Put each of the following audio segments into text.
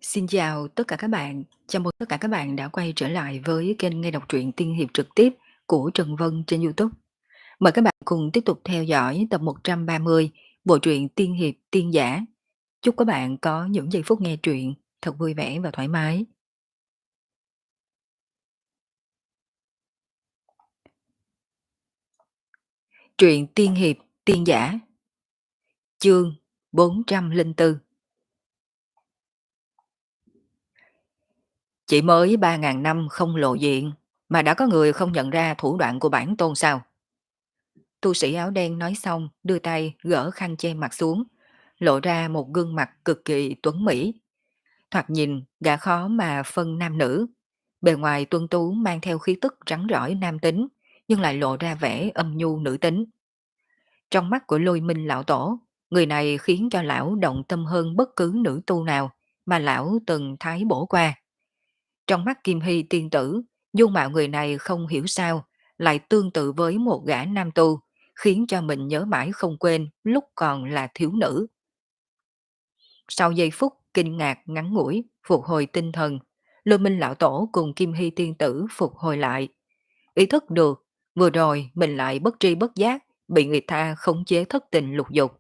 Xin chào tất cả các bạn, chào mừng tất cả các bạn đã quay trở lại với kênh nghe đọc truyện tiên hiệp trực tiếp của Trần Vân trên YouTube. Mời các bạn cùng tiếp tục theo dõi tập 130 bộ truyện tiên hiệp tiên giả. Chúc các bạn có những giây phút nghe truyện thật vui vẻ và thoải mái. Truyện tiên hiệp tiên giả, chương 404. Chỉ mới 3.000 năm không lộ diện mà đã có người không nhận ra thủ đoạn của bản tôn sao? Tu sĩ áo đen nói xong đưa tay gỡ khăn che mặt xuống, lộ ra một gương mặt cực kỳ tuấn mỹ. Thoạt nhìn gã khó mà phân nam nữ. Bề ngoài tuân tú mang theo khí tức rắn rỏi nam tính, nhưng lại lộ ra vẻ âm nhu nữ tính. Trong mắt của Lôi Minh lão tổ, người này khiến cho lão động tâm hơn bất cứ nữ tu nào mà lão từng thái bổ qua. Trong mắt Kim Hy tiên tử, dung mạo người này không hiểu sao lại tương tự với một gã nam tu, khiến cho mình nhớ mãi không quên lúc còn là thiếu nữ. Sau giây phút kinh ngạc ngắn ngủi, phục hồi tinh thần, Lôi Minh lão tổ cùng Kim Hy tiên tử phục hồi lại. Ý thức được, vừa rồi mình lại bất tri bất giác bị người ta khống chế thất tình lục dục.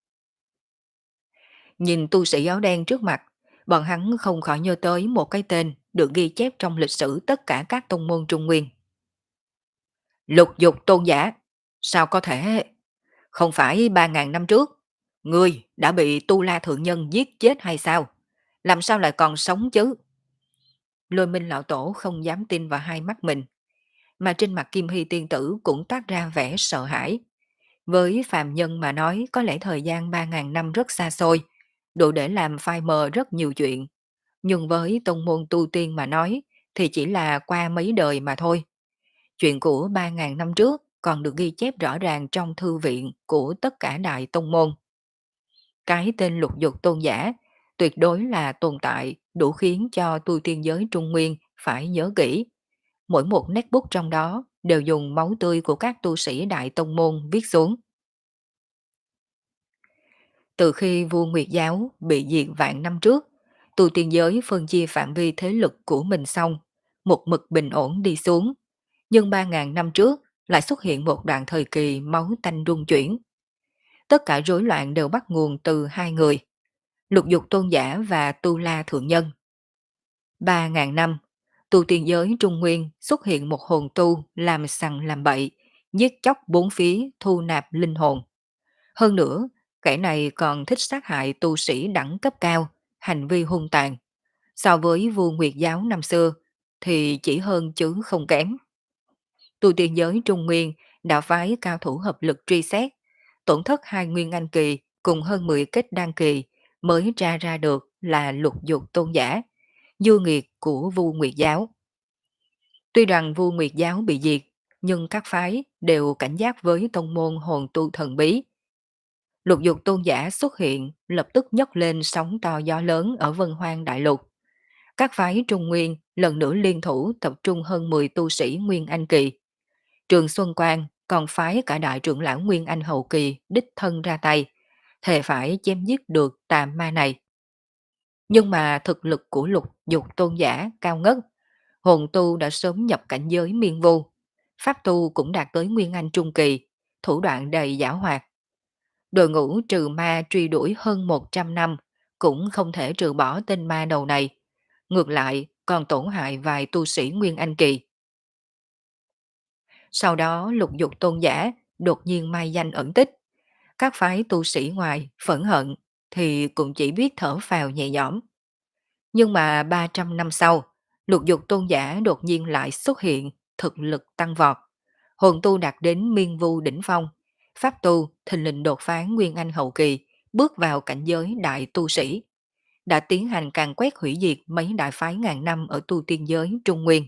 Nhìn tu sĩ áo đen trước mặt, bọn hắn không khỏi nhớ tới một cái tên được ghi chép trong lịch sử tất cả các tông môn Trung Nguyên. Lục dục tôn giả. Sao có thể? Không phải 3.000 năm trước, ngươi đã bị Tu La Thượng Nhân giết chết hay sao? Làm sao lại còn sống chứ? Lôi Minh lão tổ không dám tin vào hai mắt mình, mà trên mặt Kim Hy tiên tử cũng toát ra vẻ sợ hãi. Với phàm nhân mà nói có lẽ thời gian 3.000 năm rất xa xôi, đủ để làm phai mờ rất nhiều chuyện. Nhưng với tông môn tu tiên mà nói thì chỉ là qua mấy đời mà thôi. Chuyện của 3.000 năm trước còn được ghi chép rõ ràng trong thư viện của tất cả đại tông môn. Cái tên lục dục tôn giả tuyệt đối là tồn tại đủ khiến cho tu tiên giới Trung Nguyên phải nhớ kỹ. Mỗi một nét bút trong đó đều dùng máu tươi của các tu sĩ đại tông môn viết xuống. Từ khi vua Nguyệt Giáo bị diệt vạn năm trước, tu tiên giới phân chia phạm vi thế lực của mình xong, một mực bình ổn đi xuống. Nhưng 3.000 năm trước lại xuất hiện một đoạn thời kỳ máu tanh rung chuyển. Tất cả rối loạn đều bắt nguồn từ hai người, Lục Dục Tôn Giả và Tu La Thượng Nhân. 3.000 năm, tu tiên giới Trung Nguyên xuất hiện một hồn tu làm sằng làm bậy, giết chóc bốn phía thu nạp linh hồn. Hơn nữa, kẻ này còn thích sát hại tu sĩ đẳng cấp cao, hành vi hung tàn. So với vua Nguyệt Giáo năm xưa thì chỉ hơn chứ không kém. Tu tiên giới Trung Nguyên đã phái cao thủ hợp lực truy xét, tổn thất hai nguyên anh kỳ cùng hơn 10 kết đan kỳ mới tra ra được là lục dục tôn giả, du nghiệt của vua Nguyệt Giáo. Tuy rằng vua Nguyệt Giáo bị diệt, nhưng các phái đều cảnh giác với tông môn hồn tu thần bí. Lục dục tôn giả xuất hiện lập tức nhấc lên sóng to gió lớn ở Vân Hoang Đại Lục. Các phái Trung Nguyên lần nữa liên thủ tập trung hơn 10 tu sĩ Nguyên Anh Kỳ. Trường Xuân Quang còn phái cả đại trưởng lão Nguyên Anh Hậu Kỳ đích thân ra tay, thề phải chém giết được tà ma này. Nhưng mà thực lực của lục dục tôn giả cao ngất, hồn tu đã sớm nhập cảnh giới miên vu, pháp tu cũng đạt tới Nguyên Anh Trung Kỳ, thủ đoạn đầy giảo hoạt. Đội ngũ trừ ma truy đuổi hơn 100 năm, cũng không thể trừ bỏ tên ma đầu này. Ngược lại, còn tổn hại vài tu sĩ Nguyên Anh Kỳ. Sau đó lục dục tôn giả đột nhiên mai danh ẩn tích. Các phái tu sĩ ngoài phẫn hận thì cũng chỉ biết thở phào nhẹ nhõm. Nhưng mà 300 năm sau, lục dục tôn giả đột nhiên lại xuất hiện, thực lực tăng vọt. Hồn tu đạt đến miên vu đỉnh phong, pháp tu thình lình đột phá Nguyên Anh hậu kỳ, bước vào cảnh giới đại tu sĩ, đã tiến hành càn quét hủy diệt mấy đại phái ngàn năm ở tu tiên giới Trung Nguyên.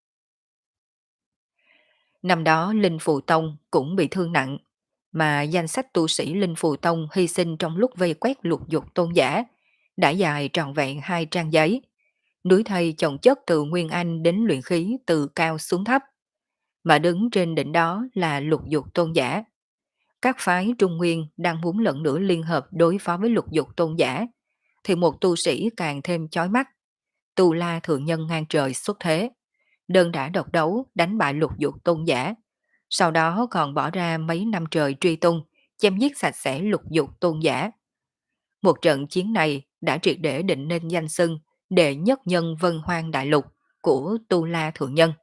Năm đó Linh Phù Tông cũng bị thương nặng, mà danh sách tu sĩ Linh Phù Tông hy sinh trong lúc vây quét lục dục tôn giả đã dài trọn vẹn 2 trang giấy. Núi thây chồng chất từ Nguyên Anh đến luyện khí từ cao xuống thấp, mà đứng trên đỉnh đó là lục dục tôn giả. Các phái Trung Nguyên đang muốn lần nữa liên hợp đối phó với lục dục tôn giả, thì một tu sĩ càng thêm chói mắt. Tu La Thượng Nhân ngang trời xuất thế, đơn đả độc đấu đánh bại Lục Dục Tôn giả, sau đó còn bỏ ra mấy năm trời truy tung, chém giết sạch sẽ Lục Dục Tôn giả. Một trận chiến này đã triệt để định nên danh xưng đệ nhất nhân Vân Hoang Đại Lục của Tu La Thượng Nhân.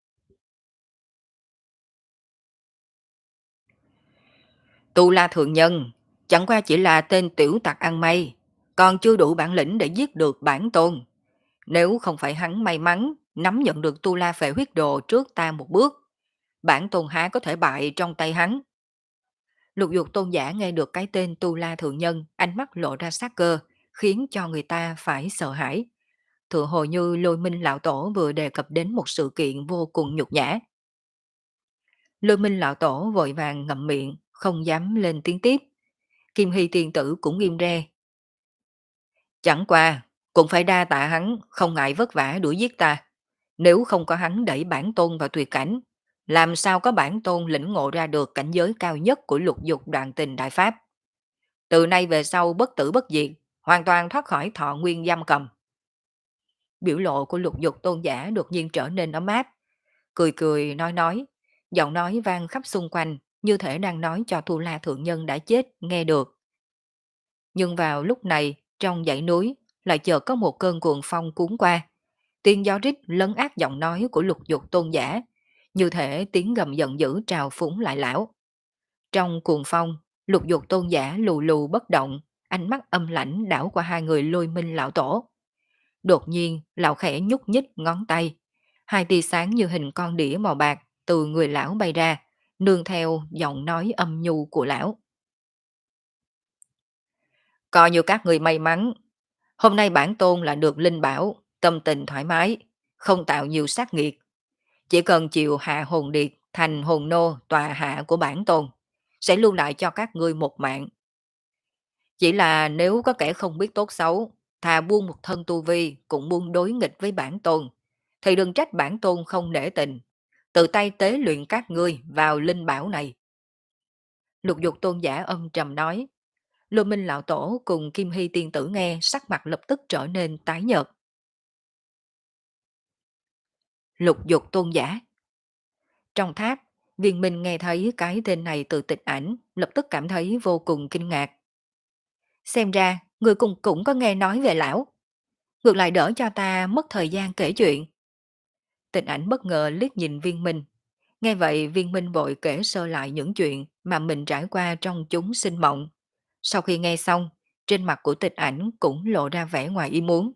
Tu La Thượng Nhân chẳng qua chỉ là tên tiểu tặc ăn may, còn chưa đủ bản lĩnh để giết được bản tôn. Nếu không phải hắn may mắn nắm nhận được Tu La Phệ Huyết Đồ trước ta một bước, bản tôn há có thể bại trong tay hắn. Lục Dục Tôn giả nghe được cái tên Tu La Thượng Nhân, ánh mắt lộ ra sát cơ, khiến cho người ta phải sợ hãi. Tựa hồ như Lôi Minh Lão Tổ vừa đề cập đến một sự kiện vô cùng nhục nhã. Lôi Minh Lão Tổ vội vàng ngậm miệng, không dám lên tiếng tiếp. Kim Hy Tiên Tử cũng nghiêm re. Chẳng qua, cũng phải đa tạ hắn, không ngại vất vả đuổi giết ta. Nếu không có hắn đẩy bản tôn vào tuyệt cảnh, làm sao có bản tôn lĩnh ngộ ra được cảnh giới cao nhất của Lục Dục Đoạn Tình Đại Pháp. Từ nay về sau bất tử bất diệt, hoàn toàn thoát khỏi thọ nguyên giam cầm. Biểu lộ của Lục Dục Tôn giả đột nhiên trở nên ấm áp, cười cười nói, giọng nói vang khắp xung quanh, như thể đang nói cho Tu La Thượng Nhân đã chết nghe được. Nhưng vào lúc này, trong dãy núi, lại chợt có một cơn cuồng phong cuốn qua. Tiếng gió rít lấn át giọng nói của Lục Dục Tôn giả, như thể tiếng gầm giận dữ trào phúng lại lão. Trong cuồng phong, Lục Dục Tôn giả lù lù bất động, ánh mắt âm lãnh đảo qua hai người Lôi Minh Lão Tổ. Đột nhiên, lão khẽ nhúc nhích ngón tay. Hai tia sáng như hình con đĩa màu bạc từ người lão bay ra, nương theo giọng nói âm nhu của lão. Coi như các người may mắn, hôm nay bản tôn là được linh bảo, tâm tình thoải mái, không tạo nhiều sát nghiệt. Chỉ cần chịu hạ hồn điệt thành hồn nô tòa hạ của bản tôn, sẽ lưu lại cho các ngươi một mạng. Chỉ là nếu có kẻ không biết tốt xấu, thà buông một thân tu vi cũng buông đối nghịch với bản tôn, thì đừng trách bản tôn không nể tình, tự tay tế luyện các ngươi vào linh bảo này. Lục Dục Tôn giả âm trầm nói. Lô Minh Lão Tổ cùng Kim Hy Tiên Tử nghe sắc mặt lập tức trở nên tái nhợt. Lục Dục Tôn giả. Trong tháp, Viên Minh nghe thấy cái tên này từ Tịch Ảnh, lập tức cảm thấy vô cùng kinh ngạc. Xem ra, người cùng cũng có nghe nói về lão. Ngược lại đỡ cho ta mất thời gian kể chuyện. Tịch Ảnh bất ngờ liếc nhìn Viên Minh. Nghe vậy Viên Minh vội kể sơ lại những chuyện mà mình trải qua trong chúng sinh mộng. Sau khi nghe xong, trên mặt của Tịch Ảnh cũng lộ ra vẻ ngoài ý muốn.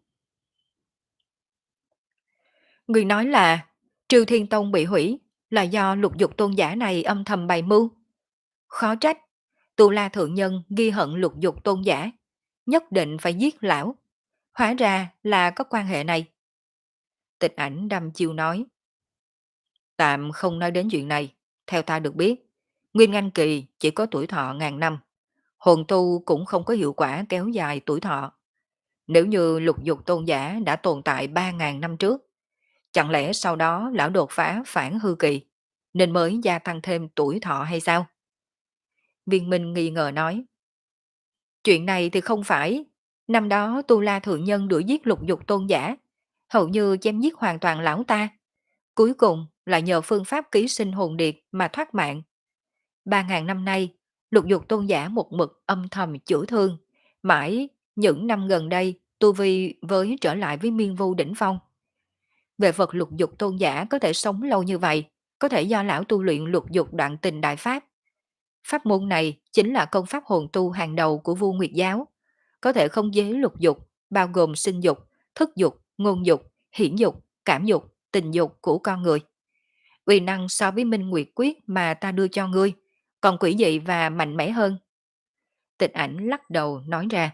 Người nói là Triều Thiên Tông bị hủy là do Lục Dục Tôn giả này âm thầm bày mưu. Khó trách, Tu La Thượng Nhân ghi hận Lục Dục Tôn giả, nhất định phải giết lão. Hóa ra là có quan hệ này. Tịch Ảnh đăm chiêu nói. Tạm không nói đến chuyện này, theo ta được biết, Nguyên Anh Kỳ chỉ có tuổi thọ ngàn năm, hồn tu cũng không có hiệu quả kéo dài tuổi thọ. Nếu như Lục Dục Tôn giả đã tồn tại 3.000 năm trước, chẳng lẽ sau đó lão đột phá phản hư kỳ, nên mới gia tăng thêm tuổi thọ hay sao? Viên Minh nghi ngờ nói. Chuyện này thì không phải. Năm đó Tu La Thượng Nhân đuổi giết Lục Dục Tôn giả, hầu như chém giết hoàn toàn lão ta. Cuối cùng là nhờ phương pháp ký sinh hồn điệt mà thoát mạng. 3.000 năm nay, Lục Dục Tôn giả một mực âm thầm chữa thương. Mãi những năm gần đây, Tu Vi với trở lại với Miên Vu đỉnh phong. Về vật Lục Dục Tôn giả có thể sống lâu như vậy, có thể do lão tu luyện Lục Dục Đoạn Tình Đại Pháp. Pháp môn này chính là công pháp hồn tu hàng đầu của Vu Nguyệt Giáo, có thể không chế lục dục, bao gồm sinh dục, thức dục, ngôn dục, hiển dục, cảm dục, tình dục của con người. Uy năng so với Minh Nguyệt Quyết mà ta đưa cho ngươi, còn quỷ dị và mạnh mẽ hơn. Tịch Ảnh lắc đầu nói ra.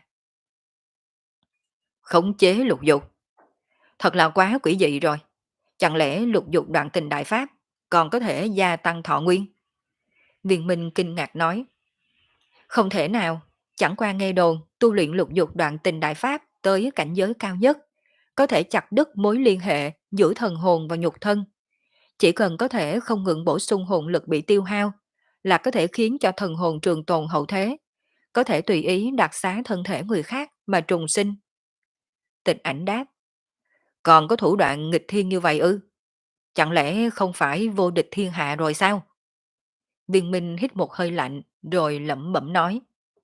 Khống chế lục dục. Thật là quá quỷ dị rồi. Chẳng lẽ Lục Dục Đoạn Tình Đại Pháp còn có thể gia tăng thọ nguyên? Viên Minh kinh ngạc nói. Không thể nào, chẳng qua nghe đồn tu luyện Lục Dục Đoạn Tình Đại Pháp tới cảnh giới cao nhất, có thể chặt đứt mối liên hệ giữa thần hồn và nhục thân. Chỉ cần có thể không ngừng bổ sung hồn lực bị tiêu hao, là có thể khiến cho thần hồn trường tồn hậu thế, có thể tùy ý đặc xá thân thể người khác mà trùng sinh, Tịch Ảnh đáp, còn có thủ đoạn nghịch thiên như vậy ư? Chẳng lẽ không phải vô địch thiên hạ rồi sao? Viên Minh hít một hơi lạnh, rồi lẩm bẩm nói.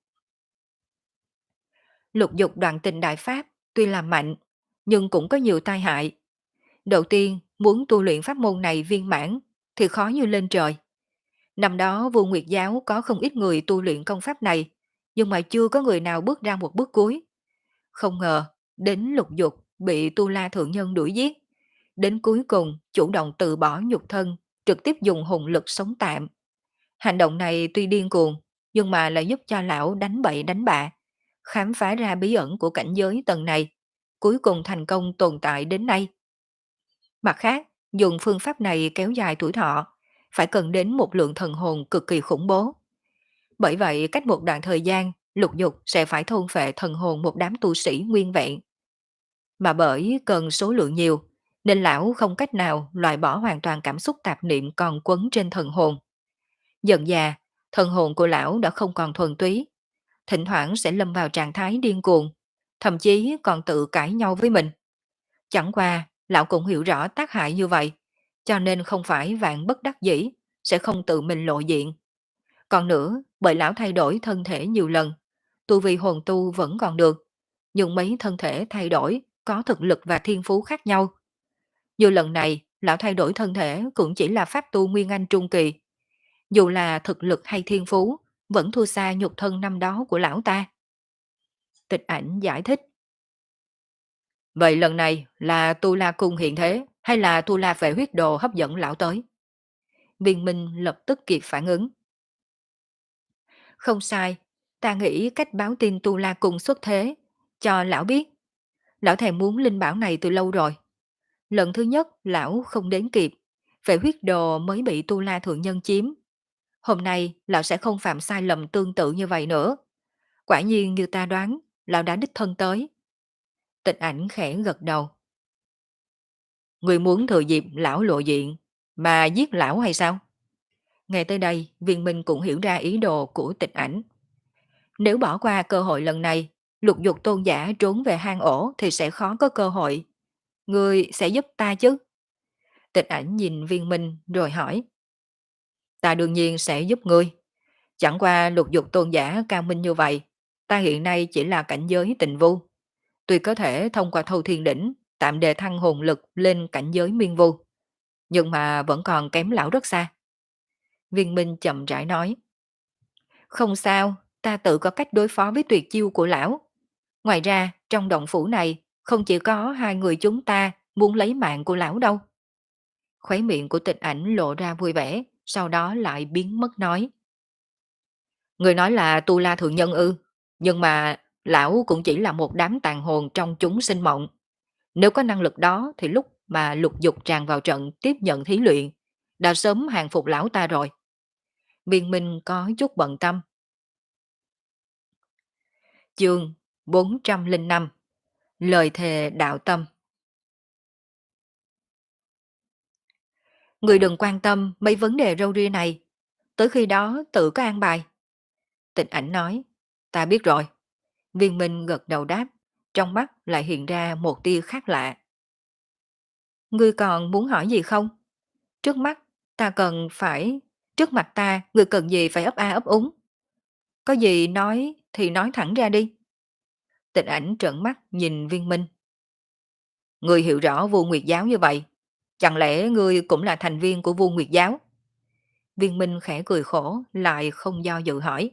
Lục dục đoạn tình đại pháp, tuy là mạnh, nhưng cũng có nhiều tai hại. Đầu tiên, muốn tu luyện pháp môn này viên mãn, thì khó như lên trời. Năm đó Vô Nguyệt Giáo có không ít người tu luyện công pháp này, nhưng mà chưa có người nào bước ra một bước cuối. Không ngờ, đến lục dục bị Tu La Thượng Nhân đuổi giết. Đến cuối cùng, chủ động từ bỏ nhục thân, trực tiếp dùng hồn lực sống tạm. Hành động này tuy điên cuồng, nhưng mà lại giúp cho lão đánh bậy đánh bạ, khám phá ra bí ẩn của cảnh giới tầng này, cuối cùng thành công tồn tại đến nay. Mặt khác, dùng phương pháp này kéo dài tuổi thọ, phải cần đến một lượng thần hồn cực kỳ khủng bố. Bởi vậy, cách một đoạn thời gian, lục dục sẽ phải thôn phệ thần hồn một đám tu sĩ nguyên vẹn. Mà bởi cần số lượng nhiều, nên lão không cách nào loại bỏ hoàn toàn cảm xúc tạp niệm còn quấn trên thần hồn. Dần già, thần hồn của lão đã không còn thuần túy, thỉnh thoảng sẽ lâm vào trạng thái điên cuồng, thậm chí còn tự cãi nhau với mình. Chẳng qua, lão cũng hiểu rõ tác hại như vậy, cho nên không phải vạn bất đắc dĩ, sẽ không tự mình lộ diện. Còn nữa, bởi lão thay đổi thân thể nhiều lần, tu vi hồn tu vẫn còn được, nhưng mấy thân thể thay đổi có thực lực và thiên phú khác nhau. Như lần này, lão thay đổi thân thể cũng chỉ là pháp tu Nguyên Anh Trung Kỳ. Dù là thực lực hay thiên phú, vẫn thua xa nhục thân năm đó của lão ta. Tịch Ảnh giải thích. Vậy lần này là Tu La Cung hiện thế, hay là Tu La Phệ huyết đồ hấp dẫn lão tới? Viên Minh lập tức kịp phản ứng. Không sai, ta nghĩ cách báo tin Tu La Cung xuất thế, cho lão biết. Lão thèm muốn linh bảo này từ lâu rồi. Lần thứ nhất lão không đến kịp, Phệ huyết đồ mới bị Tu La Thượng Nhân chiếm. Hôm nay lão sẽ không phạm sai lầm tương tự như vậy nữa. Quả nhiên như ta đoán, lão đã đích thân tới. Tịch Ảnh khẽ gật đầu. Người muốn thừa dịp lão lộ diện, mà giết lão hay sao? Nghe tới đây, viên minh cũng hiểu ra ý đồ của Tịch Ảnh. Nếu bỏ qua cơ hội lần này, lục dục tôn giả trốn về hang ổ thì sẽ khó có cơ hội. Người sẽ giúp ta chứ? Tịch Ảnh nhìn viên minh rồi hỏi. Ta đương nhiên sẽ giúp ngươi. Chẳng qua lục dục tôn giả cao minh như vậy, ta hiện nay chỉ là cảnh giới tịnh vu. Tuy có thể thông qua thâu thiên đỉnh, tạm đề thăng hồn lực lên cảnh giới miên vu, nhưng mà vẫn còn kém lão rất xa. Viên Minh chậm rãi nói. Không sao, ta tự có cách đối phó với tuyệt chiêu của lão. Ngoài ra, trong động phủ này, không chỉ có hai người chúng ta muốn lấy mạng của lão đâu. Khóe miệng của Tịch Ảnh lộ ra vui vẻ, sau đó lại biến mất nói. Người nói là Tu La Thượng Nhân ư, nhưng mà lão cũng chỉ là một đám tàn hồn trong chúng sinh mộng. Nếu có năng lực đó thì lúc mà lục dục tràn vào trận tiếp nhận thí luyện, đã sớm hàng phục lão ta rồi. Viên Minh có chút bận tâm. Chương 405. Lời thề đạo tâm. Người đừng quan tâm mấy vấn đề râu ria này, tới khi đó tự có an bài. Tịch Ảnh nói, ta biết rồi. Viên Minh gật đầu đáp, trong mắt lại hiện ra một tia khác lạ. Ngươi còn muốn hỏi gì không? Trước mắt, ta cần phải... Trước mặt ta, ngươi cần gì phải ấp a ấp úng? Có gì nói thì nói thẳng ra đi. Tịch Ảnh trợn mắt nhìn Viên Minh. Ngươi hiểu rõ Vô Nguyệt Giáo như vậy, chẳng lẽ ngươi cũng là thành viên của Vô Nguyệt Giáo? Viên Minh khẽ cười khổ, lại không do dự hỏi.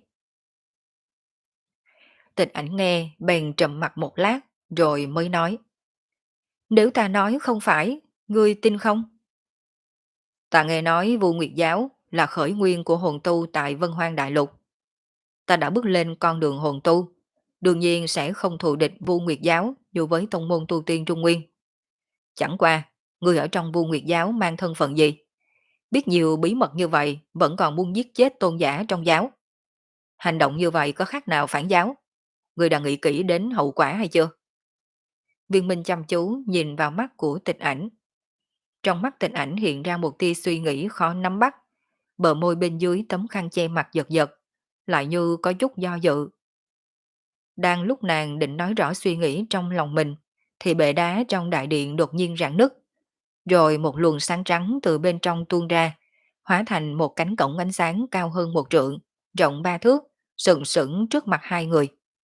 Tịch Ảnh nghe, bèn trầm mặt một lát, rồi mới nói. Nếu ta nói không phải, ngươi tin không? Ta nghe nói Vô Nguyệt Giáo là khởi nguyên của hồn tu tại Vân Hoang Đại Lục. Ta đã bước lên con đường hồn tu, đương nhiên sẽ không thù địch Vô Nguyệt Giáo dù với tông môn tu tiên Trung Nguyên. Chẳng qua, ngươi ở trong Vô Nguyệt Giáo mang thân phận gì? Biết nhiều bí mật như vậy vẫn còn muốn giết chết tôn giả trong giáo. Hành động như vậy có khác nào phản giáo? Ngươi đã nghĩ kỹ đến hậu quả hay chưa? Viên Minh chăm chú nhìn vào mắt của Tịch Ảnh. Trong mắt Tịch Ảnh hiện ra một tia suy nghĩ khó nắm bắt. Bờ môi bên dưới tấm khăn che mặt giật giật, lại như có chút do dự. Đang lúc nàng định nói rõ suy nghĩ trong lòng mình, thì bệ đá trong đại điện đột nhiên rạn nứt, rồi một luồng sáng trắng từ bên trong tuôn ra, hóa thành một cánh cổng ánh sáng cao hơn 1 trượng, rộng 3 thước, sừng sững trước mặt hai người.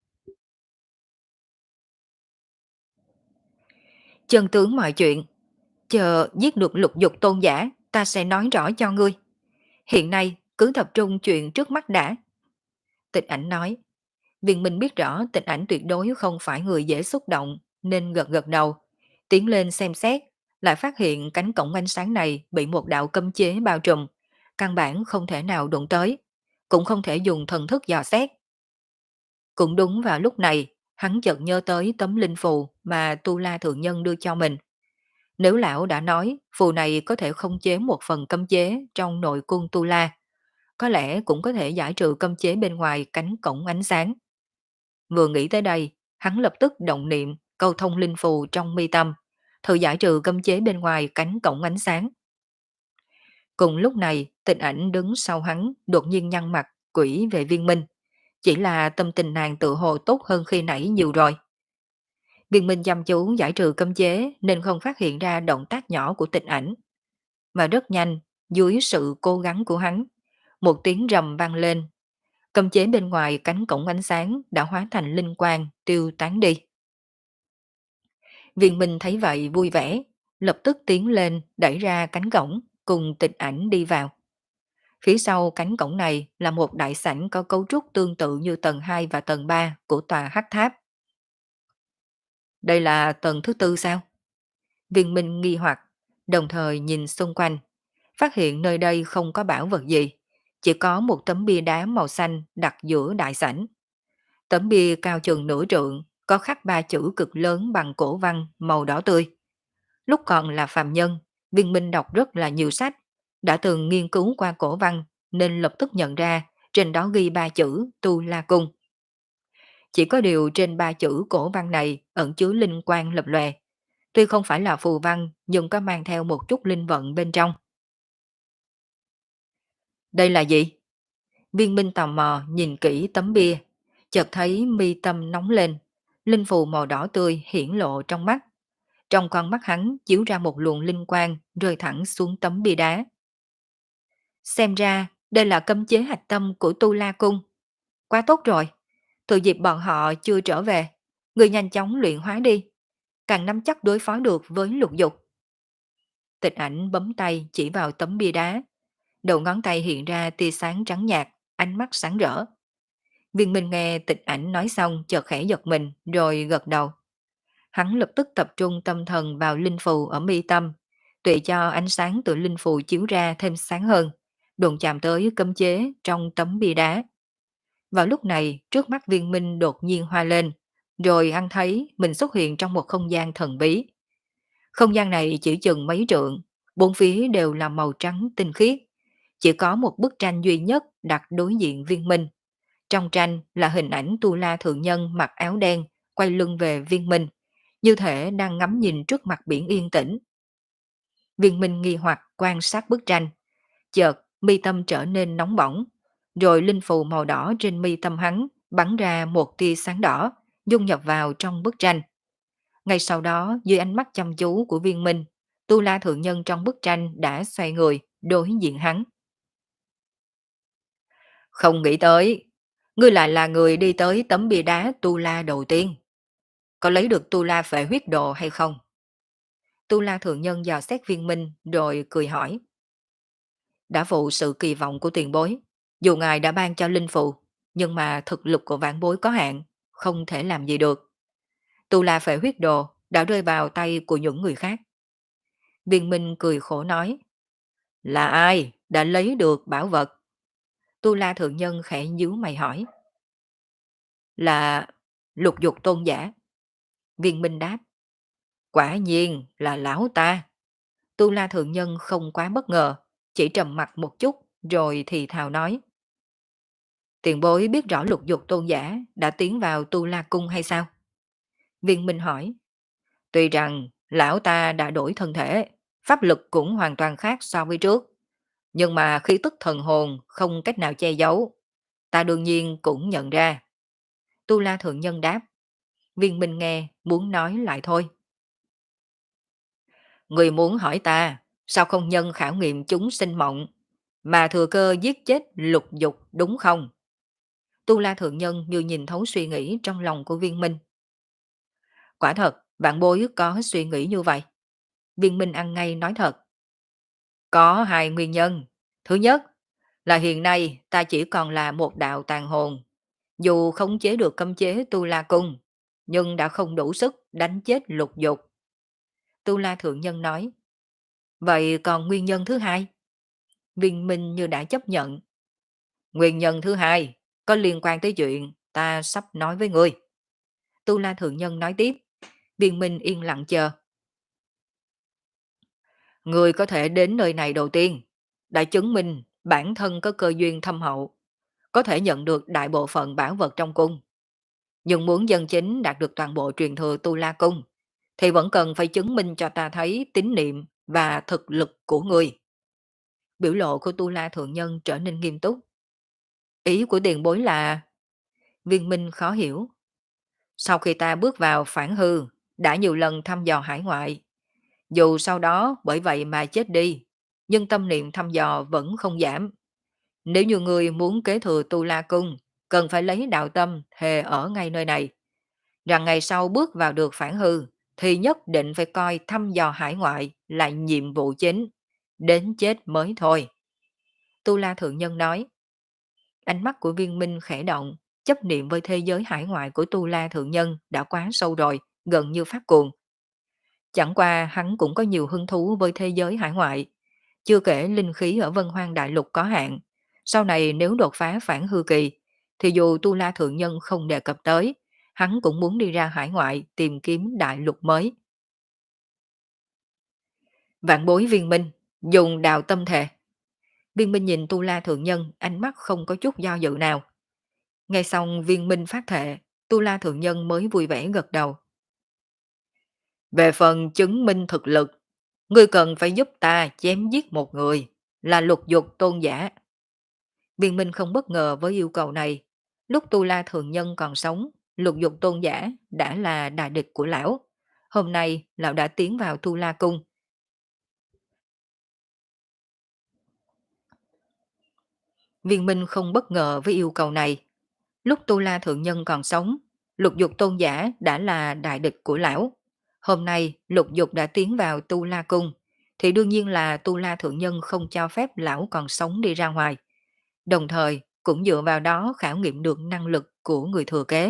Chân tướng mọi chuyện, chờ giết được Lục Dục tôn giả, ta sẽ nói rõ cho ngươi. Hiện nay cứ tập trung chuyện trước mắt đã. Tịch Ảnh nói. Viên Minh biết rõ Tịch Ảnh tuyệt đối không phải người dễ xúc động, nên gật gật đầu, tiến lên xem xét, lại phát hiện cánh cổng ánh sáng này bị một đạo cấm chế bao trùm, căn bản không thể nào đụng tới, cũng không thể dùng thần thức dò xét. Cũng đúng vào lúc này, hắn chợt nhớ tới tấm linh phù mà Tu La Thượng Nhân đưa cho mình. Nếu lão đã nói phù này có thể khống chế một phần cấm chế trong nội cung Tu La, có lẽ cũng có thể giải trừ cấm chế bên ngoài cánh cổng ánh sáng. Vừa nghĩ tới đây, hắn lập tức động niệm câu thông linh phù trong mi tâm, thử giải trừ cấm chế bên ngoài cánh cổng ánh sáng. Cùng lúc này, Tịch Ảnh đứng sau hắn đột nhiên nhăn mặt, quỷ về Viên Minh. Chỉ là tâm tình nàng tự hồ tốt hơn khi nãy nhiều rồi. Viên Minh chăm chú giải trừ cấm chế nên không phát hiện ra động tác nhỏ của Tịch Ảnh. Mà rất nhanh, dưới sự cố gắng của hắn, một tiếng rầm vang lên. Cấm chế bên ngoài cánh cổng ánh sáng đã hóa thành linh quang, tiêu tán đi. Viên Minh thấy vậy vui vẻ, lập tức tiến lên đẩy ra cánh cổng, cùng Tịch Ảnh đi vào. Phía sau cánh cổng này là một đại sảnh có cấu trúc tương tự như tầng 2 và tầng 3 của tòa hắc tháp. Đây là tầng thứ tư sao? Viên Minh nghi hoặc, đồng thời nhìn xung quanh, phát hiện nơi đây không có bảo vật gì, chỉ có một tấm bia đá màu xanh đặt giữa đại sảnh. Tấm bia cao chừng nửa trượng, có khắc 3 chữ cực lớn bằng cổ văn màu đỏ tươi. Lúc còn là phàm nhân, Viên Minh đọc rất là nhiều sách, đã từng nghiên cứu qua cổ văn nên lập tức nhận ra trên đó ghi 3 chữ Tu La Cung. Chỉ có điều trên 3 chữ cổ văn này ẩn chứa linh quang lập lòe. Tuy không phải là phù văn nhưng có mang theo một chút linh vận bên trong. Đây là gì? Viên Minh tò mò nhìn kỹ tấm bia, chợt thấy mi tâm nóng lên, linh phù màu đỏ tươi hiển lộ trong mắt. Trong con mắt hắn chiếu ra một luồng linh quang rơi thẳng xuống tấm bia đá. Xem ra đây là cấm chế hạch tâm của Tu La Cung. Quá tốt rồi, thừa dịp bọn họ chưa trở về, người nhanh chóng luyện hóa đi, càng nắm chắc đối phó được với Lục Dục. Tịch Ảnh bấm tay chỉ vào tấm bia đá, đầu ngón tay hiện ra tia sáng trắng nhạt, ánh mắt sáng rỡ. Viên Minh nghe Tịch Ảnh nói xong chợt khẽ giật mình rồi gật đầu. Hắn lập tức tập trung tâm thần vào linh phù ở mi tâm, tùy cho ánh sáng từ linh phù chiếu ra thêm sáng hơn, đụng chạm tới cấm chế trong tấm bia đá. Vào lúc này, trước mắt Viên Minh đột nhiên hoa lên, rồi hắn thấy mình xuất hiện trong một không gian thần bí. Không gian này chỉ chừng mấy trượng, bốn phía đều là màu trắng tinh khiết. Chỉ có một bức tranh duy nhất đặt đối diện Viên Minh. Trong tranh là hình ảnh Tu La Thượng Nhân mặc áo đen, quay lưng về Viên Minh, như thể đang ngắm nhìn trước mặt biển yên tĩnh. Viên Minh nghi hoặc quan sát bức tranh, chợt mi tâm trở nên nóng bỏng, rồi linh phù màu đỏ trên mi tâm hắn bắn ra một tia sáng đỏ, dung nhập vào trong bức tranh. Ngay sau đó, dưới ánh mắt chăm chú của Viên Minh, Tu La Thượng Nhân trong bức tranh đã xoay người, đối diện hắn. Không nghĩ tới, ngươi lại là người đi tới tấm bia đá Tu La đầu tiên. Có lấy được Tu La phệ huyết đồ hay không? Tu La Thượng Nhân dò xét Viên Minh rồi cười hỏi. Đã phụ sự kỳ vọng của tiền bối. Dù ngài đã ban cho linh phù, nhưng mà thực lực của vãn bối có hạn, không thể làm gì được. Tu La phệ huyết đồ đã rơi vào tay của những người khác. Viên Minh cười khổ nói. Là ai đã lấy được bảo vật? Tu La Thượng Nhân khẽ nhíu mày hỏi. Là Lục Dục tôn giả. Viên Minh đáp. Quả nhiên là lão ta. Tu La Thượng Nhân không quá bất ngờ, chỉ trầm mặt một chút rồi thì thào nói. Tiền bối biết rõ Lục Dục tôn giả đã tiến vào Tu La Cung hay sao? Viên Minh hỏi. Tuy rằng lão ta đã đổi thân thể, pháp lực cũng hoàn toàn khác so với trước, nhưng mà khí tức thần hồn không cách nào che giấu. Ta đương nhiên cũng nhận ra. Tu La Thượng Nhân đáp. Viên Minh nghe, muốn nói lại thôi, Người muốn hỏi ta, sao không nhân khảo nghiệm chúng sinh mộng, mà thừa cơ giết chết lục dục đúng không? Tu La Thượng Nhân như nhìn thấu suy nghĩ trong lòng của Viên Minh. Quả thật, vạn bối có suy nghĩ như vậy. Viên Minh ăn ngay nói thật. Có hai nguyên nhân. Thứ nhất là hiện nay ta chỉ còn là một đạo tàn hồn. Dù khống chế được cấm chế Tu La Cung, nhưng đã không đủ sức đánh chết lục dục. Tu La Thượng Nhân nói. Vậy còn nguyên nhân thứ hai? Viên Minh như đã chấp nhận. Nguyên nhân thứ hai có liên quan tới chuyện ta sắp nói với ngươi. Tu La Thượng Nhân nói tiếp. Viên Minh yên lặng chờ. Ngươi có thể đến nơi này đầu tiên, đã chứng minh bản thân có cơ duyên thâm hậu, có thể nhận được đại bộ phận bảo vật trong cung. Nhưng muốn dân chính đạt được toàn bộ truyền thừa Tu La Cung, thì vẫn cần phải chứng minh cho ta thấy tín niệm và thực lực của ngươi. Biểu lộ của Tu La Thượng Nhân trở nên nghiêm túc. Ý của tiền bối là... Viên Minh khó hiểu. Sau khi ta bước vào phản hư, đã nhiều lần thăm dò hải ngoại. Dù sau đó bởi vậy mà chết đi, nhưng tâm niệm thăm dò vẫn không giảm. Nếu như người muốn kế thừa Tu La Cung, cần phải lấy đạo tâm thề ở ngay nơi này. Rằng ngày sau bước vào được phản hư, thì nhất định phải coi thăm dò hải ngoại là nhiệm vụ chính. Đến chết mới thôi. Tu La Thượng Nhân nói. Ánh mắt của Viên Minh khẽ động, chấp niệm với thế giới hải ngoại của Tu La Thượng Nhân đã quá sâu rồi, gần như phát cuồng. Chẳng qua hắn cũng có nhiều hứng thú với thế giới hải ngoại. Chưa kể linh khí ở Vân Hoang Đại Lục có hạn. Sau này nếu đột phá phản hư kỳ, thì dù Tu La Thượng Nhân không đề cập tới, hắn cũng muốn đi ra hải ngoại tìm kiếm đại lục mới. Vạn bối Viên Minh, dùng đào tâm thể. Viên Minh nhìn Tu La Thượng Nhân, ánh mắt không có chút do dự nào. Nghe xong Viên Minh phát thệ, Tu La Thượng Nhân mới vui vẻ gật đầu. Về phần chứng minh thực lực, ngươi cần phải giúp ta chém giết một người, là Lục Dục Tôn giả. Viên Minh không bất ngờ với yêu cầu này. Lúc Tu La Thượng Nhân còn sống, Lục Dục Tôn giả đã là đại địch của lão. Hôm nay lão đã tiến vào Tu La Cung. Viên Minh không bất ngờ với yêu cầu này. Lúc Tu La Thượng Nhân còn sống, Lục Dục Tôn giả đã là đại địch của lão. Hôm nay Lục Dục đã tiến vào Tu La Cung, thì đương nhiên là Tu La Thượng Nhân không cho phép lão còn sống đi ra ngoài. Đồng thời cũng dựa vào đó khảo nghiệm được năng lực của người thừa kế.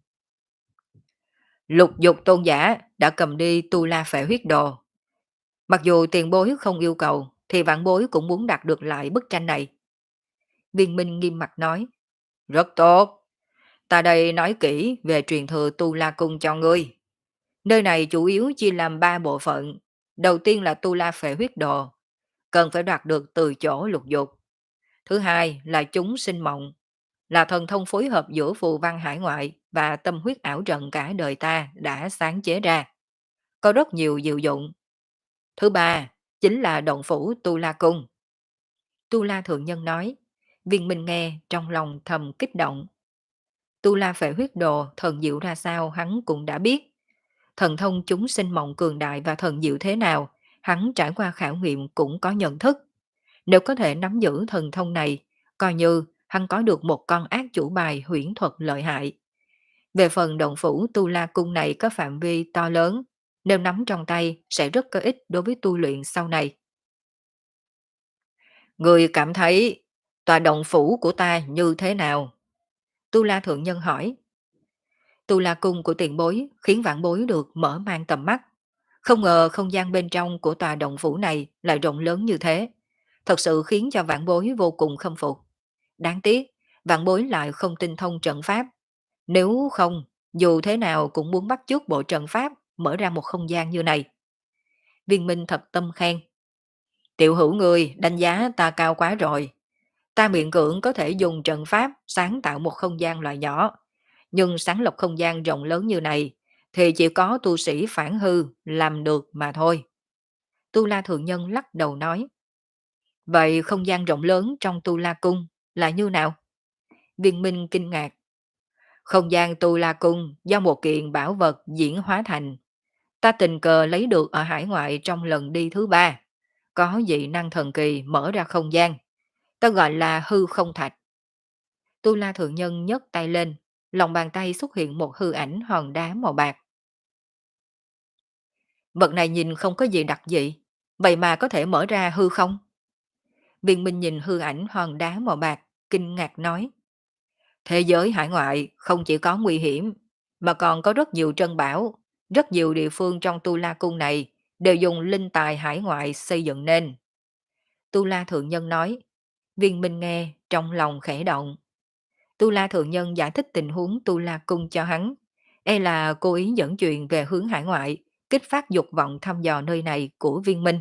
Lục Dục Tôn giả đã cầm đi Tu La Phệ Huyết Đồ. Mặc dù tiền bối không yêu cầu, thì vạn bối cũng muốn đạt được lại bức tranh này. Viên Minh nghiêm mặt nói, rất tốt. Ta đây nói kỹ về truyền thừa Tu La Cung cho ngươi. Nơi này chủ yếu chia làm 3 bộ phận. Đầu tiên là Tu La Phệ Huyết Đồ, cần phải đoạt được từ chỗ Lục Dục. Thứ hai là chúng sinh mộng, là thần thông phối hợp giữa phù văn hải ngoại và tâm huyết ảo trận cả đời ta đã sáng chế ra. Có rất nhiều diệu dụng. Thứ ba chính là động phủ Tu La Cung. Tu La Thượng Nhân nói, Viên Minh nghe trong lòng thầm kích động. Tu La Phệ Huyết Đồ thần diệu ra sao hắn cũng đã biết. Thần thông chúng sinh mộng cường đại và thần diệu thế nào, hắn trải qua khảo nghiệm cũng có nhận thức. Nếu có thể nắm giữ thần thông này, coi như hắn có được một con ác chủ bài huyễn thuật lợi hại. Về phần động phủ Tu La Cung này có phạm vi to lớn, nếu nắm trong tay sẽ rất có ích đối với tu luyện sau này. Người cảm thấy tòa động phủ của ta như thế nào? Tu La Thượng Nhân hỏi. Tu La Cung của tiền bối khiến vạn bối được mở mang tầm mắt. Không ngờ không gian bên trong của tòa động phủ này lại rộng lớn như thế. Thật sự khiến cho vạn bối vô cùng khâm phục. Đáng tiếc, vạn bối lại không tinh thông trận pháp. Nếu không, dù thế nào cũng muốn bắt chước bộ trận pháp mở ra một không gian như này. Viên Minh thật tâm khen. Tiểu hữu người đánh giá ta cao quá rồi. Ta miệng cưỡng có thể dùng trận pháp sáng tạo một không gian loại nhỏ. Nhưng sáng lập không gian rộng lớn như này thì chỉ có tu sĩ phản hư làm được mà thôi. Tu La Thượng Nhân lắc đầu nói. Vậy không gian rộng lớn trong Tu La Cung là như nào? Viên Minh kinh ngạc. Không gian Tu La Cung do một kiện bảo vật diễn hóa thành. Ta tình cờ lấy được ở hải ngoại trong lần đi thứ ba. Có dị năng thần kỳ mở ra không gian. Ta gọi là hư không thạch. Tu La Thượng Nhân nhấc tay lên, lòng bàn tay xuất hiện một hư ảnh hòn đá màu bạc. Vật này nhìn không có gì đặc dị, vậy mà có thể mở ra hư không? Viên Minh nhìn hư ảnh hòn đá màu bạc, kinh ngạc nói. Thế giới hải ngoại không chỉ có nguy hiểm, mà còn có rất nhiều trân bảo. Rất nhiều địa phương trong Tu La Cung này đều dùng linh tài hải ngoại xây dựng nên. Tu La Thượng Nhân nói. Viên Minh nghe, trong lòng khẽ động. Tu La Thượng Nhân giải thích tình huống Tu La Cung cho hắn. E là cố ý dẫn chuyện về hướng hải ngoại, kích phát dục vọng thăm dò nơi này của Viên Minh.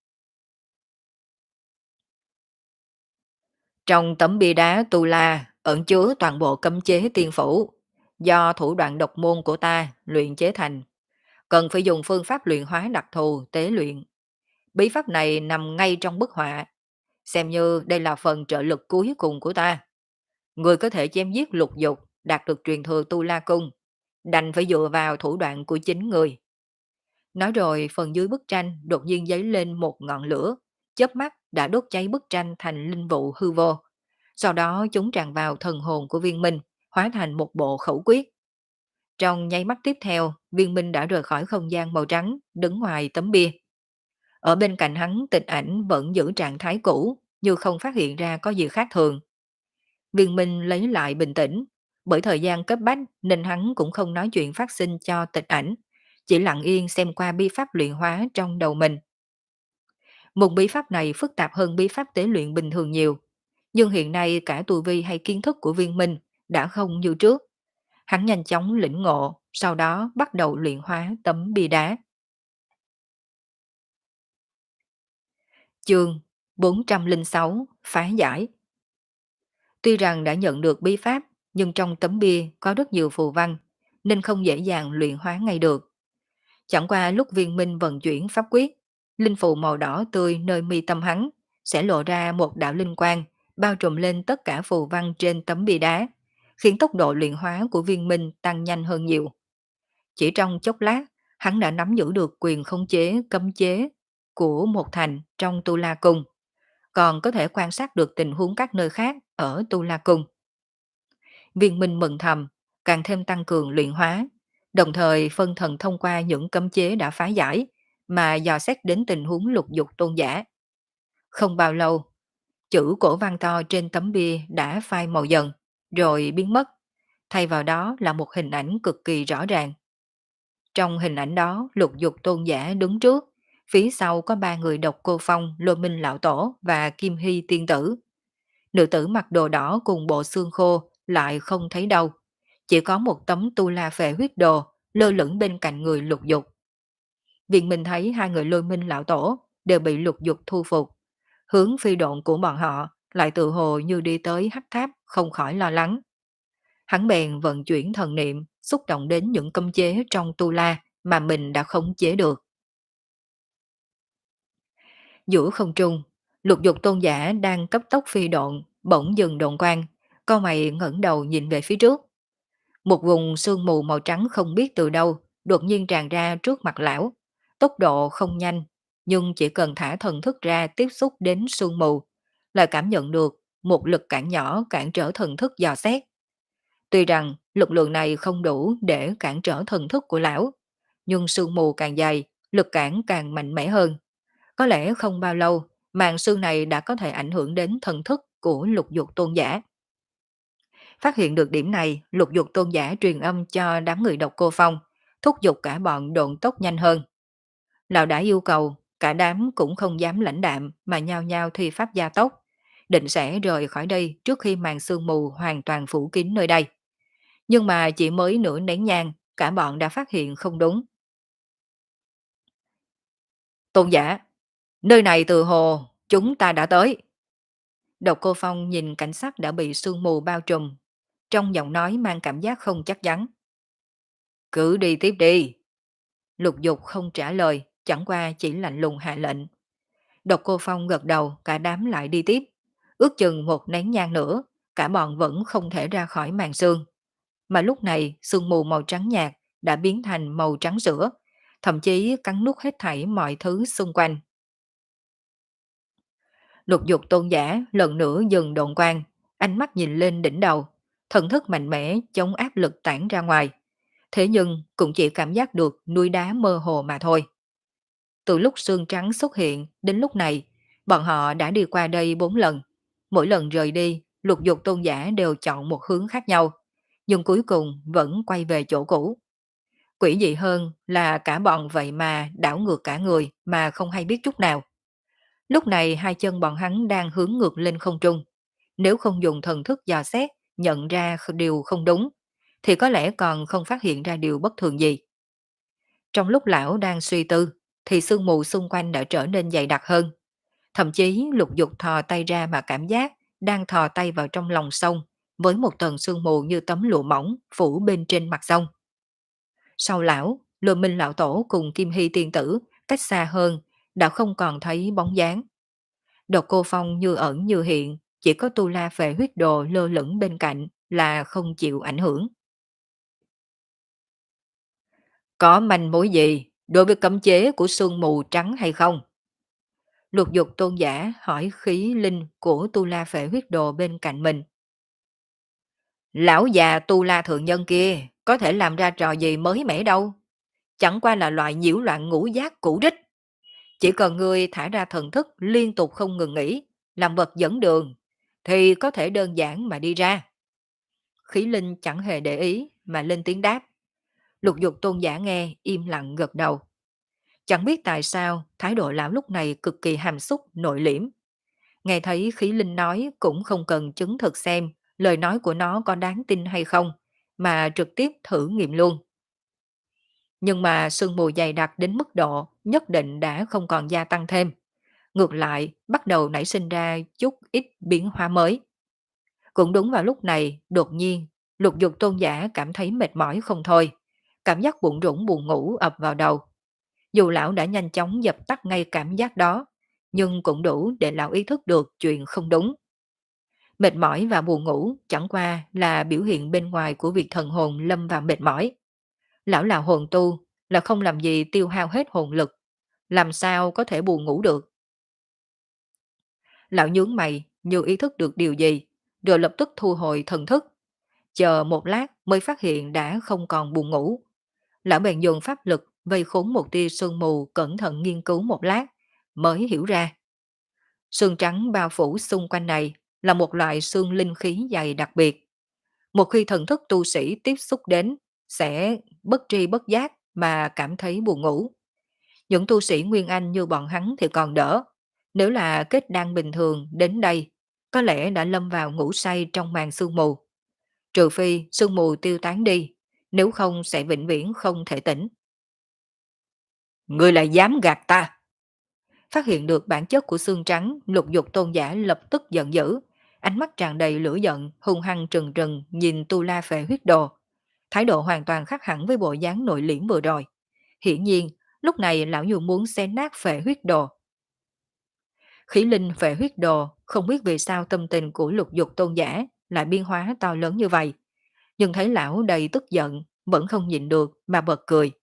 Trong tấm bia đá Tu La ẩn chứa toàn bộ cấm chế tiên phủ, do thủ đoạn độc môn của ta luyện chế thành, cần phải dùng phương pháp luyện hóa đặc thù tế luyện. Bí pháp này nằm ngay trong bức họa, xem như đây là phần trợ lực cuối cùng của ta. Người có thể chém giết lục dục, đạt được truyền thừa Tu La Cung, đành phải dựa vào thủ đoạn của chính người. Nói rồi phần dưới bức tranh đột nhiên giấy lên một ngọn lửa, chớp mắt đã đốt cháy bức tranh thành linh vụ hư vô. Sau đó chúng tràn vào thần hồn của Viên Minh, hóa thành một bộ khẩu quyết. Trong nháy mắt tiếp theo, Viên Minh đã rời khỏi không gian màu trắng, đứng ngoài tấm bia. Ở bên cạnh hắn, Tịch Ảnh vẫn giữ trạng thái cũ, như không phát hiện ra có gì khác thường. Viên Minh lấy lại bình tĩnh, bởi thời gian cấp bách nên hắn cũng không nói chuyện phát sinh cho Tịch Ảnh, chỉ lặng yên xem qua bí pháp luyện hóa trong đầu mình. Một bí pháp này phức tạp hơn bí pháp tế luyện bình thường nhiều, nhưng hiện nay cả tu vi hay kiến thức của Viên Minh đã không như trước. Hắn nhanh chóng lĩnh ngộ, sau đó bắt đầu luyện hóa tấm bia đá. Chương 406 Phá giải. Tuy rằng đã nhận được bí pháp, nhưng trong tấm bia có rất nhiều phù văn, nên không dễ dàng luyện hóa ngay được. Chẳng qua lúc Viên Minh vận chuyển pháp quyết, linh phù màu đỏ tươi nơi mi tâm hắn sẽ lộ ra một đạo linh quang, bao trùm lên tất cả phù văn trên tấm bia đá, khiến tốc độ luyện hóa của Viên Minh tăng nhanh hơn nhiều. Chỉ trong chốc lát, hắn đã nắm giữ được quyền khống chế cấm chế của một thành trong Tu La Cung, còn có thể quan sát được tình huống các nơi khác ở Tu La Cung. Viên Minh mừng thầm, càng thêm tăng cường luyện hóa, đồng thời phân thần thông qua những cấm chế đã phá giải, mà dò xét đến tình huống lục dục tôn giả. Không bao lâu, chữ cổ văn to trên tấm bia đã phai màu dần, rồi biến mất, thay vào đó là một hình ảnh cực kỳ rõ ràng. Trong hình ảnh đó, lục dục tôn giả đứng trước, phía sau có ba người độc cô phong, lôi minh lão tổ và kim hy tiên tử. Nữ tử mặc đồ đỏ cùng bộ xương khô lại không thấy đâu. Chỉ có một tấm tu la phệ huyết đồ lơ lửng bên cạnh người lục dục. Viện Minh thấy hai người lôi minh lão tổ đều bị lục dục thu phục. Hướng phi độn của bọn họ lại tự hồ như đi tới hắc tháp, không khỏi lo lắng. Hắn bèn vận chuyển thần niệm, xúc động đến những cấm chế trong tu la mà mình đã khống chế được. Giữa không trung, lục dục tôn giả đang cấp tốc phi độn, bỗng dừng độn quang, con mày ngẩng đầu nhìn về phía trước. Một vùng sương mù màu trắng không biết từ đâu đột nhiên tràn ra trước mặt lão. Tốc độ không nhanh, nhưng chỉ cần thả thần thức ra tiếp xúc đến sương mù, là cảm nhận được một lực cản nhỏ cản trở thần thức dò xét. Tuy rằng lực lượng này không đủ để cản trở thần thức của lão, nhưng sương mù càng dày, lực cản càng mạnh mẽ hơn. Có lẽ không bao lâu, màn sương này đã có thể ảnh hưởng đến thần thức của lục dục tôn giả. Phát hiện được điểm này, lục dục tôn giả truyền âm cho đám người độc cô phong, thúc giục cả bọn độn tốc nhanh hơn. Lão đã yêu cầu, cả đám cũng không dám lãnh đạm mà nhao nhao thi pháp gia tốc, định sẽ rời khỏi đây trước khi màn sương mù hoàn toàn phủ kín nơi đây. Nhưng mà chỉ mới nửa nén nhang, cả bọn đã phát hiện không đúng. Tôn giả, nơi này từ hồ, chúng ta đã tới. Độc Cô Phong nhìn cảnh sắc đã bị sương mù bao trùm, trong giọng nói mang cảm giác không chắc chắn. Cứ đi tiếp đi. Lục Dục không trả lời, chẳng qua chỉ lạnh lùng hạ lệnh. Độc Cô Phong gật đầu, cả đám lại đi tiếp. Ước chừng một nén nhang nữa, cả bọn vẫn không thể ra khỏi màn sương. Mà lúc này, sương mù màu trắng nhạt đã biến thành màu trắng sữa, thậm chí cắn nuốt hết thảy mọi thứ xung quanh. Lục dục tôn giả lần nữa dừng độn quang, ánh mắt nhìn lên đỉnh đầu, thần thức mạnh mẽ chống áp lực tản ra ngoài. Thế nhưng cũng chỉ cảm giác được núi đá mơ hồ mà thôi. Từ lúc xương trắng xuất hiện đến lúc này, bọn họ đã đi qua đây 4 lần. Mỗi lần rời đi, lục dục tôn giả đều chọn một hướng khác nhau, nhưng cuối cùng vẫn quay về chỗ cũ. Quỷ dị hơn là cả bọn vậy mà đảo ngược cả người mà không hay biết chút nào. Lúc này hai chân bọn hắn đang hướng ngược lên không trung. Nếu không dùng thần thức dò xét, nhận ra điều không đúng, thì có lẽ còn không phát hiện ra điều bất thường gì. Trong lúc lão đang suy tư, thì sương mù xung quanh đã trở nên dày đặc hơn. Thậm chí lục dục thò tay ra mà cảm giác đang thò tay vào trong lòng sông, với một tầng sương mù như tấm lụa mỏng phủ bên trên mặt sông. Sau lão, Lôi Minh lão tổ cùng Kim Hy tiên tử cách xa hơn, đã không còn thấy bóng dáng. Độc Cô Phong như ẩn như hiện, chỉ có Tu La Phệ huyết đồ lơ lửng bên cạnh là không chịu ảnh hưởng. Có manh mối gì đối với cấm chế của sương mù trắng hay không? Lục dục tôn giả hỏi khí linh của Tu La Phệ huyết đồ bên cạnh mình. Lão già Tu La thượng nhân kia có thể làm ra trò gì mới mẻ đâu. Chẳng qua là loại nhiễu loạn ngũ giác cũ đích. Chỉ cần ngươi thả ra thần thức liên tục không ngừng nghỉ, làm vật dẫn đường, thì có thể đơn giản mà đi ra. Khí linh chẳng hề để ý mà lên tiếng đáp. Lục dục tôn giả nghe im lặng gật đầu. Chẳng biết tại sao thái độ lão lúc này cực kỳ hàm xúc nội liễm. Nghe thấy khí linh nói cũng không cần chứng thực xem lời nói của nó có đáng tin hay không, mà trực tiếp thử nghiệm luôn. Nhưng mà sương mù dày đặc đến mức độ nhất định đã không còn gia tăng thêm. Ngược lại, bắt đầu nảy sinh ra chút ít biến hóa mới. Cũng đúng vào lúc này, đột nhiên, lục dục tôn giả cảm thấy mệt mỏi không thôi. Cảm giác bụng rủng buồn ngủ ập vào đầu. Dù lão đã nhanh chóng dập tắt ngay cảm giác đó, nhưng cũng đủ để lão ý thức được chuyện không đúng. Mệt mỏi và buồn ngủ chẳng qua là biểu hiện bên ngoài của việc thần hồn lâm vào mệt mỏi. Lão là hồn tu, là không làm gì tiêu hao hết hồn lực, làm sao có thể buồn ngủ được. Lão nhướng mày như ý thức được điều gì, rồi lập tức thu hồi thần thức. Chờ một lát mới phát hiện đã không còn buồn ngủ. Lão bèn dùng pháp lực vây khốn một tia sương mù cẩn thận nghiên cứu một lát, mới hiểu ra. Sương trắng bao phủ xung quanh này là một loại sương linh khí dày đặc biệt. Một khi thần thức tu sĩ tiếp xúc đến, sẽ bất tri bất giác mà cảm thấy buồn ngủ. Những tu sĩ Nguyên Anh như bọn hắn thì còn đỡ. Nếu là kết đan bình thường đến đây, có lẽ đã lâm vào ngủ say trong màn sương mù. Trừ phi sương mù tiêu tán đi, nếu không sẽ vĩnh viễn không thể tỉnh. Ngươi lại dám gạt ta! Phát hiện được bản chất của xương trắng, lục dục tôn giả lập tức giận dữ. Ánh mắt tràn đầy lửa giận, hung hăng trừng trừng nhìn Tu La Phệ huyết đồ. Thái độ hoàn toàn khác hẳn với bộ dáng nội liễm vừa rồi. Hiển nhiên, lúc này lão như muốn xé nát Phệ huyết đồ. Khí linh Phệ huyết đồ không biết vì sao tâm tình của lục dục tôn giả lại biến hóa to lớn như vậy. Nhưng thấy lão đầy tức giận, vẫn không nhịn được mà bật cười.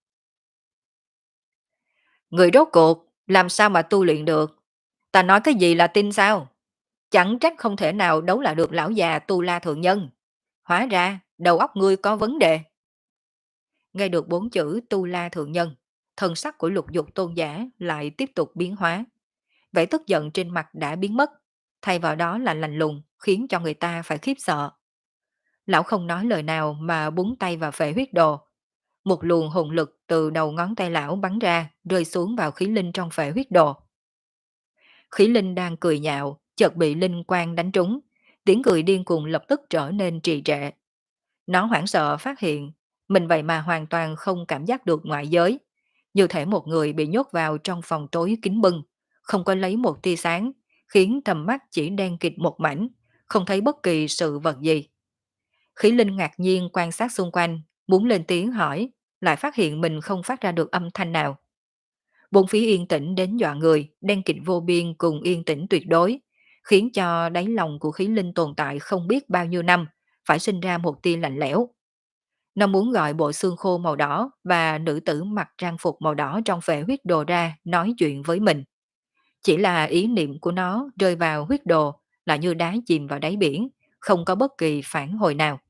Người rốt cuộc, làm sao mà tu luyện được? Ta nói cái gì là tin sao? Chẳng trách không thể nào đấu lại được lão già Tu La thượng nhân. Hóa ra, đầu óc ngươi có vấn đề. Nghe được 4 chữ Tu La thượng nhân, thần sắc của lục dục tôn giả lại tiếp tục biến hóa. Vẻ tức giận trên mặt đã biến mất, thay vào đó là lạnh lùng, khiến cho người ta phải khiếp sợ. Lão không nói lời nào mà búng tay vào Phệ huyết đồ. Một luồng hồn lực từ đầu ngón tay lão bắn ra, rơi xuống vào khí linh trong Phệ huyết đồ. Khí linh đang cười nhạo, chợt bị linh quang đánh trúng, tiếng cười điên cuồng lập tức trở nên trì trệ. Nó hoảng sợ phát hiện, mình vậy mà hoàn toàn không cảm giác được ngoại giới, như thể một người bị nhốt vào trong phòng tối kín bưng, không có lấy một tia sáng, khiến tầm mắt chỉ đen kịt một mảnh, không thấy bất kỳ sự vật gì. Khí linh ngạc nhiên quan sát xung quanh, muốn lên tiếng hỏi, lại phát hiện mình không phát ra được âm thanh nào. Bốn phía yên tĩnh đến dọa người, đen kịt vô biên cùng yên tĩnh tuyệt đối, khiến cho đáy lòng của khí linh tồn tại không biết bao nhiêu năm, phải sinh ra một tia lạnh lẽo. Nó muốn gọi bộ xương khô màu đỏ và nữ tử mặc trang phục màu đỏ trong phệ huyết đồ ra nói chuyện với mình. Chỉ là ý niệm của nó rơi vào huyết đồ là như đá chìm vào đáy biển, không có bất kỳ phản hồi nào.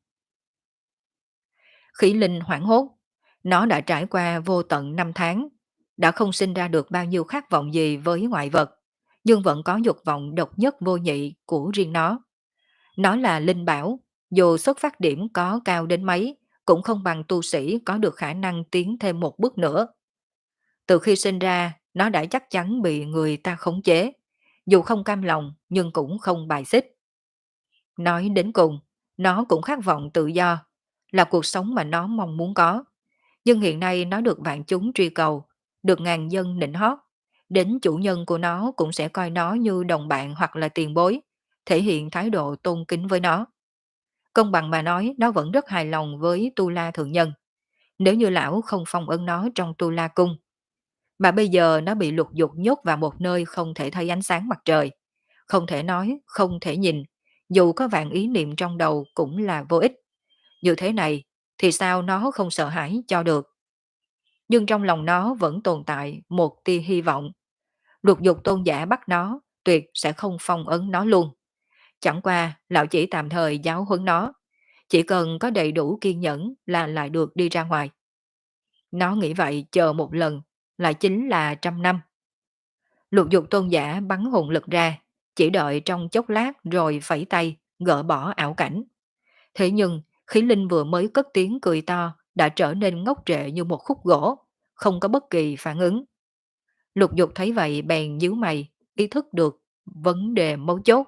Khí linh hoảng hốt, nó đã trải qua vô tận 5 tháng, đã không sinh ra được bao nhiêu khát vọng gì với ngoại vật, nhưng vẫn có dục vọng độc nhất vô nhị của riêng nó. Nó là linh bảo, dù xuất phát điểm có cao đến mấy, cũng không bằng tu sĩ có được khả năng tiến thêm một bước nữa. Từ khi sinh ra, nó đã chắc chắn bị người ta khống chế, dù không cam lòng nhưng cũng không bài xích. Nói đến cùng, nó cũng khát vọng tự do, là cuộc sống mà nó mong muốn có. Nhưng hiện nay nó được vạn chúng truy cầu, được ngàn dân nịnh hót. Đến chủ nhân của nó cũng sẽ coi nó như đồng bạn hoặc là tiền bối, thể hiện thái độ tôn kính với nó. Công bằng mà nói, nó vẫn rất hài lòng với Tu La Thượng Nhân. Nếu như lão không phong ấn nó trong Tu La Cung, mà bây giờ nó bị lục dục nhốt vào một nơi không thể thấy ánh sáng mặt trời, không thể nói, không thể nhìn, dù có vạn ý niệm trong đầu cũng là vô ích. Như thế này, thì sao nó không sợ hãi cho được? Nhưng trong lòng nó vẫn tồn tại một tia hy vọng. Lục dục tôn giả bắt nó, tuyệt sẽ không phong ấn nó luôn. Chẳng qua, lão chỉ tạm thời giáo huấn nó. Chỉ cần có đầy đủ kiên nhẫn là lại được đi ra ngoài. Nó nghĩ vậy chờ một lần, lại chính là 100 năm. Lục dục tôn giả bắn hồn lực ra, chỉ đợi trong chốc lát rồi phẩy tay, gỡ bỏ ảo cảnh. Thế nhưng, khí linh vừa mới cất tiếng cười to, đã trở nên ngốc trệ như một khúc gỗ, không có bất kỳ phản ứng. Lục dục thấy vậy bèn nhíu mày, ý thức được vấn đề mấu chốt.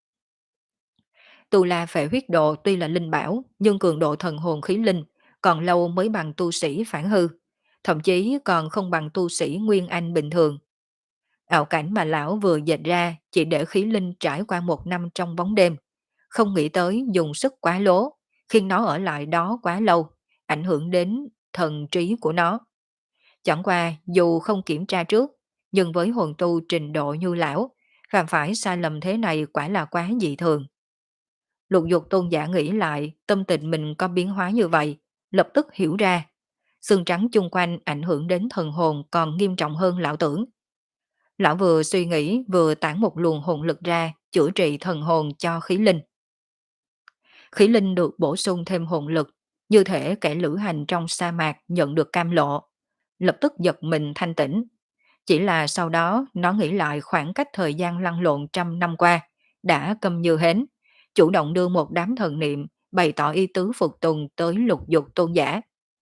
Tu La Phệ Huyết Độ tuy là linh bảo, nhưng cường độ thần hồn khí linh còn lâu mới bằng tu sĩ phản hư, thậm chí còn không bằng tu sĩ nguyên anh bình thường. Ảo cảnh mà lão vừa dệt ra chỉ để khí linh trải qua 1 năm trong bóng đêm, không nghĩ tới dùng sức quá lố, khiến nó ở lại đó quá lâu, ảnh hưởng đến thần trí của nó. Chẳng qua dù không kiểm tra trước, nhưng với hồn tu trình độ như lão, phạm phải sai lầm thế này quả là quá dị thường. Lục dục tôn giả nghĩ lại tâm tình mình có biến hóa như vậy, lập tức hiểu ra. Xương trắng chung quanh ảnh hưởng đến thần hồn còn nghiêm trọng hơn lão tưởng. Lão vừa suy nghĩ vừa tản một luồng hồn lực ra chữa trị thần hồn cho khí linh. Khí linh được bổ sung thêm hồn lực, như thể kẻ lữ hành trong sa mạc nhận được cam lộ. Lập tức giật mình thanh tỉnh. Chỉ là sau đó nó nghĩ lại khoảng cách thời gian lăn lộn 100 năm qua, đã câm như hến, chủ động đưa một đám thần niệm bày tỏ ý tứ phục tùng tới lục dục tôn giả.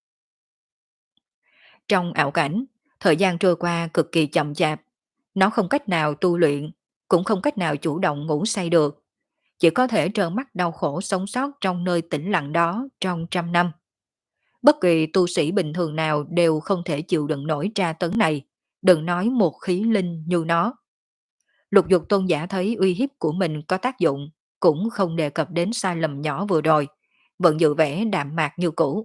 Trong ảo cảnh, thời gian trôi qua cực kỳ chậm chạp, nó không cách nào tu luyện, cũng không cách nào chủ động ngủ say được, chỉ có thể trơ mắt đau khổ sống sót trong nơi tĩnh lặng đó trong 100 năm. Bất kỳ tu sĩ bình thường nào đều không thể chịu đựng nổi tra tấn này, đừng nói một khí linh như nó. Lục dục tôn giả thấy uy hiếp của mình có tác dụng, cũng không đề cập đến sai lầm nhỏ vừa rồi, vẫn giữ vẻ đạm mạc như cũ.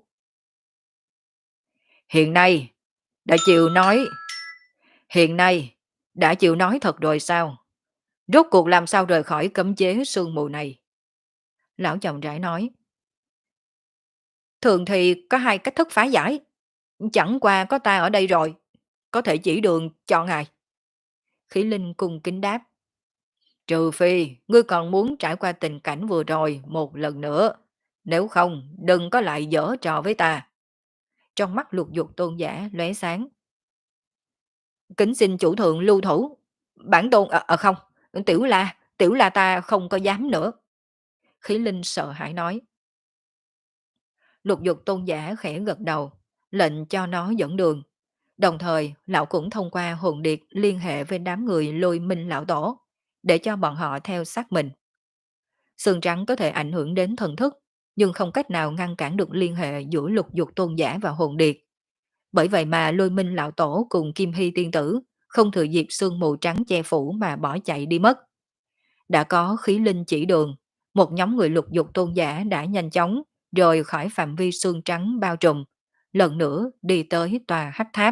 Hiện nay, đã chịu nói, hiện nay, đã chịu nói thật rồi sao? Rốt cuộc làm sao rời khỏi cấm chế sương mù này? Lão chậm rãi nói. Thường thì có hai cách thức phá giải. Chẳng qua có ta ở đây rồi, có thể chỉ đường cho ngài. Khí Linh cung kính đáp. Trừ phi, ngươi còn muốn trải qua tình cảnh vừa rồi một lần nữa. Nếu không, đừng có lại giở trò với ta. Trong mắt lục dục tôn giả lóe sáng. Kính xin chủ thượng lưu thủ. Bản tôn, không, tiểu la ta không có dám nữa. Khí Linh sợ hãi nói. Lục dục tôn giả khẽ gật đầu, lệnh cho nó dẫn đường. Đồng thời, lão cũng thông qua hồn điệp liên hệ với đám người lôi minh lão tổ, để cho bọn họ theo sát mình. Sương trắng có thể ảnh hưởng đến thần thức, nhưng không cách nào ngăn cản được liên hệ giữa lục dục tôn giả và hồn điệp. Bởi vậy mà lôi minh lão tổ cùng Kim Hy tiên tử không thừa dịp sương mù trắng che phủ mà bỏ chạy đi mất. Đã có khí linh chỉ đường, một nhóm người lục dục tôn giả đã nhanh chóng rời khỏi phạm vi sương trắng bao trùm, lần nữa đi tới tòa hắc tháp.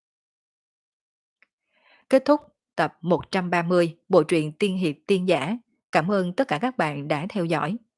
Kết thúc tập 130 bộ truyện Tiên hiệp tiên giả. Cảm ơn tất cả các bạn đã theo dõi.